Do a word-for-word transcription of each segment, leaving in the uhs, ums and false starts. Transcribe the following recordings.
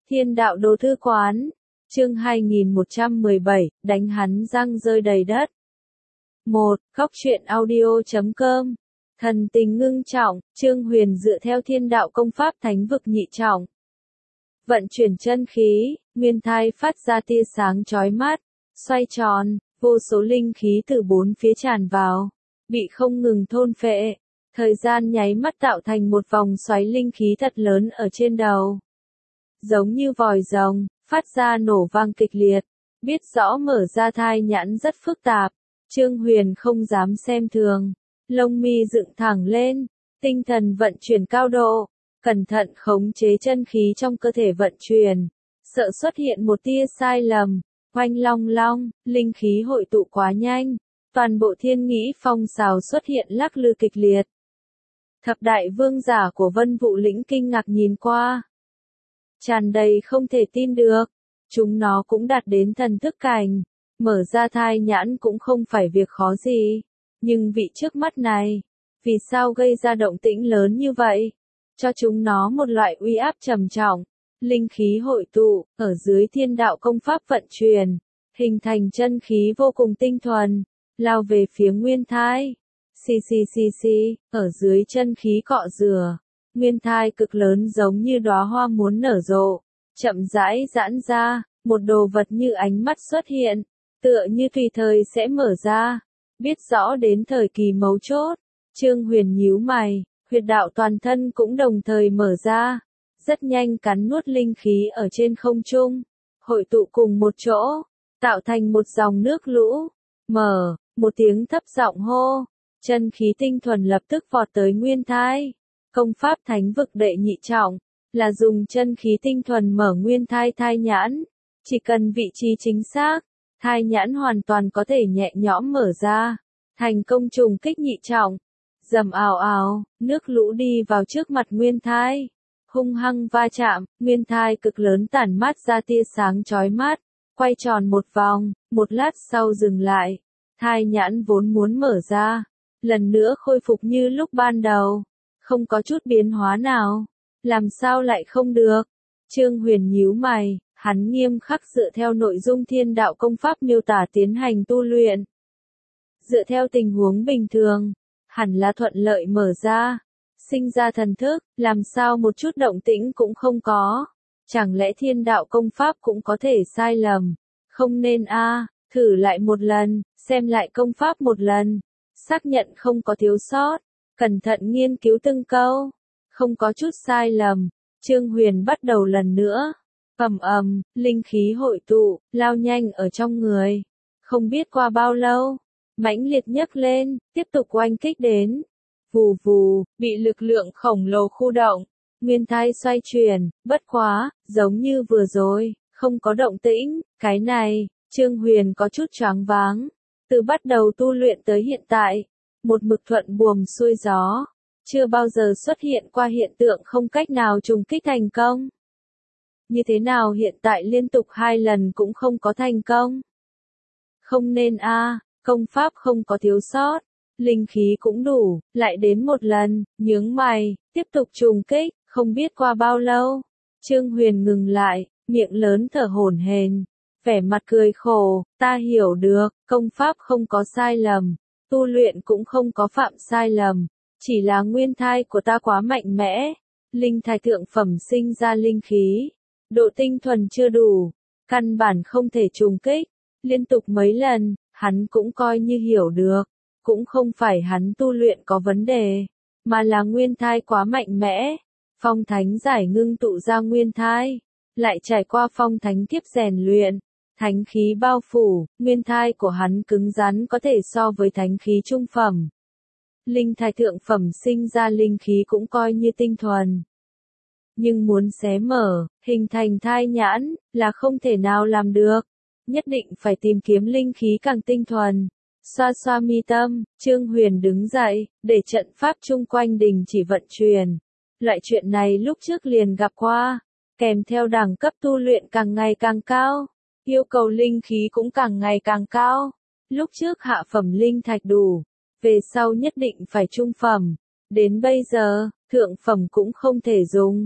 Thiên đạo đồ thư quán, chương hai nghìn một trăm mười bảy, đánh hắn răng rơi đầy đất. một. Góc truyện audio chấm com. Thần tình ngưng trọng, Trương Huyền dựa theo thiên đạo công pháp thánh vực nhị trọng. Vận chuyển chân khí, nguyên thai phát ra tia sáng chói mắt, xoay tròn, vô số linh khí từ bốn phía tràn vào, bị không ngừng thôn phệ. Thời gian nháy mắt tạo thành một vòng xoáy linh khí thật lớn ở trên đầu. Giống như vòi rồng, phát ra nổ vang kịch liệt, biết rõ mở ra thai nhãn rất phức tạp. Trương Huyền không dám xem thường, lông mi dựng thẳng lên, tinh thần vận chuyển cao độ, cẩn thận khống chế chân khí trong cơ thể vận chuyển, sợ xuất hiện một tia sai lầm. Oanh long long, linh khí hội tụ quá nhanh, toàn bộ thiên nghĩ phong xào xuất hiện lắc lư kịch liệt. Thập đại vương giả của Vân Vũ Lĩnh kinh ngạc nhìn qua, tràn đầy không thể tin được, chúng nó cũng đạt đến thần thức cảnh, mở ra thai nhãn cũng không phải việc khó gì, nhưng vị trước mắt này, vì sao gây ra động tĩnh lớn như vậy, cho chúng nó một loại uy áp trầm trọng, linh khí hội tụ, ở dưới thiên đạo công pháp vận chuyển, hình thành chân khí vô cùng tinh thuần, lao về phía nguyên thai. Xì xì xì xì, ở dưới chân khí cọ rửa, nguyên thai cực lớn giống như đóa hoa muốn nở rộ, chậm rãi giãn ra, một đồ vật như ánh mắt xuất hiện, tựa như tùy thời sẽ mở ra. Biết rõ đến thời kỳ mấu chốt, Trương Huyền nhíu mày, huyệt đạo toàn thân cũng đồng thời mở ra, rất nhanh cắn nuốt linh khí ở trên không trung, hội tụ cùng một chỗ, tạo thành một dòng nước lũ. Mở, một tiếng thấp giọng hô. Chân khí tinh thuần lập tức vọt tới nguyên thai. Công pháp thánh vực đệ nhị trọng, là dùng chân khí tinh thuần mở nguyên thai thai nhãn. Chỉ cần vị trí chính xác, thai nhãn hoàn toàn có thể nhẹ nhõm mở ra. Thành công trùng kích nhị trọng. Dầm ào ào, nước lũ đi vào trước mặt nguyên thai. Hung hăng va chạm, nguyên thai cực lớn tản mát ra tia sáng chói mắt. Quay tròn một vòng, một lát sau dừng lại. Thai nhãn vốn muốn mở ra, lần nữa khôi phục như lúc ban đầu, không có chút biến hóa nào, làm sao lại không được? Trương Huyền nhíu mày, hắn nghiêm khắc dựa theo nội dung thiên đạo công pháp miêu tả tiến hành tu luyện. Dựa theo tình huống bình thường, hẳn là thuận lợi mở ra, sinh ra thần thức, làm sao một chút động tĩnh cũng không có, chẳng lẽ thiên đạo công pháp cũng có thể sai lầm, không nên a à, thử lại một lần, xem lại công pháp một lần. Xác nhận không có thiếu sót, cẩn thận nghiên cứu từng câu, không có chút sai lầm, Trương Huyền bắt đầu lần nữa. Ầm ầm, linh khí hội tụ, lao nhanh ở trong người. Không biết qua bao lâu, mãnh liệt nhấc lên, tiếp tục oanh kích đến. Vù vù, bị lực lượng khổng lồ khu động, nguyên thai xoay chuyển, bất quá, giống như vừa rồi, không có động tĩnh, cái này, Trương Huyền có chút choáng váng. Từ bắt đầu tu luyện tới hiện tại, một mực thuận buồm xuôi gió, chưa bao giờ xuất hiện qua hiện tượng không cách nào trùng kích thành công. Như thế nào hiện tại liên tục hai lần cũng không có thành công? Không nên a, à, công pháp không có thiếu sót, linh khí cũng đủ, lại đến một lần, nhướng mày, tiếp tục trùng kích, không biết qua bao lâu. Trương Huyền ngừng lại, miệng lớn thở hổn hển. Vẻ mặt cười khổ, ta hiểu được, công pháp không có sai lầm, tu luyện cũng không có phạm sai lầm, chỉ là nguyên thai của ta quá mạnh mẽ, linh thai thượng phẩm sinh ra linh khí, độ tinh thuần chưa đủ, căn bản không thể trùng kích, liên tục mấy lần, hắn cũng coi như hiểu được, cũng không phải hắn tu luyện có vấn đề, mà là nguyên thai quá mạnh mẽ, phong thánh giải ngưng tụ ra nguyên thai, lại trải qua phong thánh kiếp rèn luyện. Thánh khí bao phủ, nguyên thai của hắn cứng rắn có thể so với thánh khí trung phẩm. Linh thai thượng phẩm sinh ra linh khí cũng coi như tinh thuần. Nhưng muốn xé mở, hình thành thai nhãn, là không thể nào làm được. Nhất định phải tìm kiếm linh khí càng tinh thuần. Xoa xoa mi tâm, Trương Huyền đứng dậy, để trận pháp chung quanh đình chỉ vận chuyển. Loại chuyện này lúc trước liền gặp qua, kèm theo đẳng cấp tu luyện càng ngày càng cao. Yêu cầu linh khí cũng càng ngày càng cao. Lúc trước hạ phẩm linh thạch đủ, về sau nhất định phải trung phẩm. Đến bây giờ, thượng phẩm cũng không thể dùng.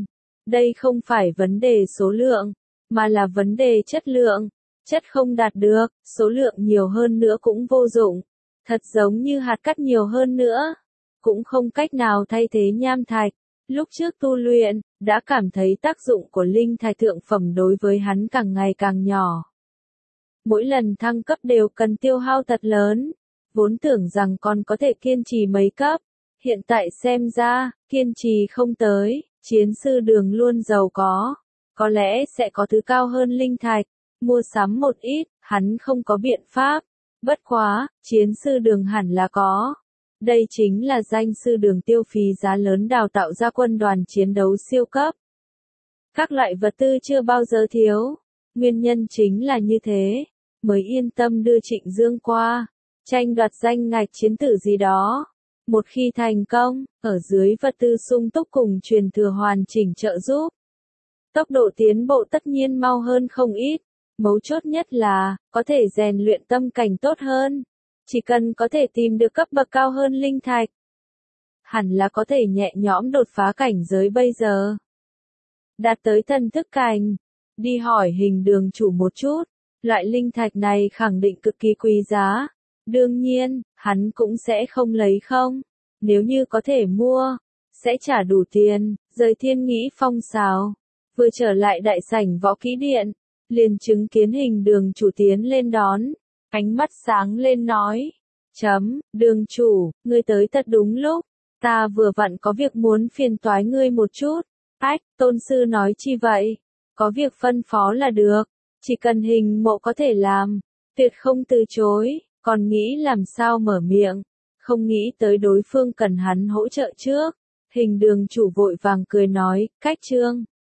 Đây không phải vấn đề số lượng, mà là vấn đề chất lượng. Chất không đạt được, số lượng nhiều hơn nữa cũng vô dụng. Thật giống như hạt cát nhiều hơn nữa, cũng không cách nào thay thế nham thạch. Lúc trước tu luyện, đã cảm thấy tác dụng của linh thạch thượng phẩm đối với hắn càng ngày càng nhỏ. Mỗi lần thăng cấp đều cần tiêu hao thật lớn, vốn tưởng rằng còn có thể kiên trì mấy cấp. Hiện tại xem ra, kiên trì không tới, chiến sư đường luôn giàu có. Có lẽ sẽ có thứ cao hơn linh thạch, mua sắm một ít, hắn không có biện pháp. Bất quá, chiến sư đường hẳn là có. Đây chính là danh sư đường tiêu phí giá lớn đào tạo ra quân đoàn chiến đấu siêu cấp. Các loại vật tư chưa bao giờ thiếu. Nguyên nhân chính là như thế, mới yên tâm đưa Trịnh Dương qua, tranh đoạt danh ngạch chiến tử gì đó. Một khi thành công, ở dưới vật tư sung túc cùng truyền thừa hoàn chỉnh trợ giúp, tốc độ tiến bộ tất nhiên mau hơn không ít. Mấu chốt nhất là, có thể rèn luyện tâm cảnh tốt hơn. Chỉ cần có thể tìm được cấp bậc cao hơn linh thạch, hẳn là có thể nhẹ nhõm đột phá cảnh giới bây giờ. Đạt tới thần thức cảnh, đi hỏi hình đường chủ một chút, loại linh thạch này khẳng định cực kỳ quý giá. Đương nhiên, hắn cũng sẽ không lấy không. Nếu như có thể mua, sẽ trả đủ tiền, rời Thiên Nghĩ Phong sao. Vừa trở lại đại sảnh võ kỹ điện, liền chứng kiến hình đường chủ tiến lên đón, ánh mắt sáng lên nói, chấm, đường chủ, ngươi tới thật đúng lúc, ta vừa vặn có việc muốn phiền toái ngươi một chút. Ách, tôn sư nói chi vậy? Có việc phân phó là được, chỉ cần hình mộ có thể làm, tuyệt không từ chối, còn nghĩ làm sao mở miệng, không nghĩ tới đối phương cần hắn hỗ trợ trước. Hình đường chủ vội vàng cười nói, cách trương.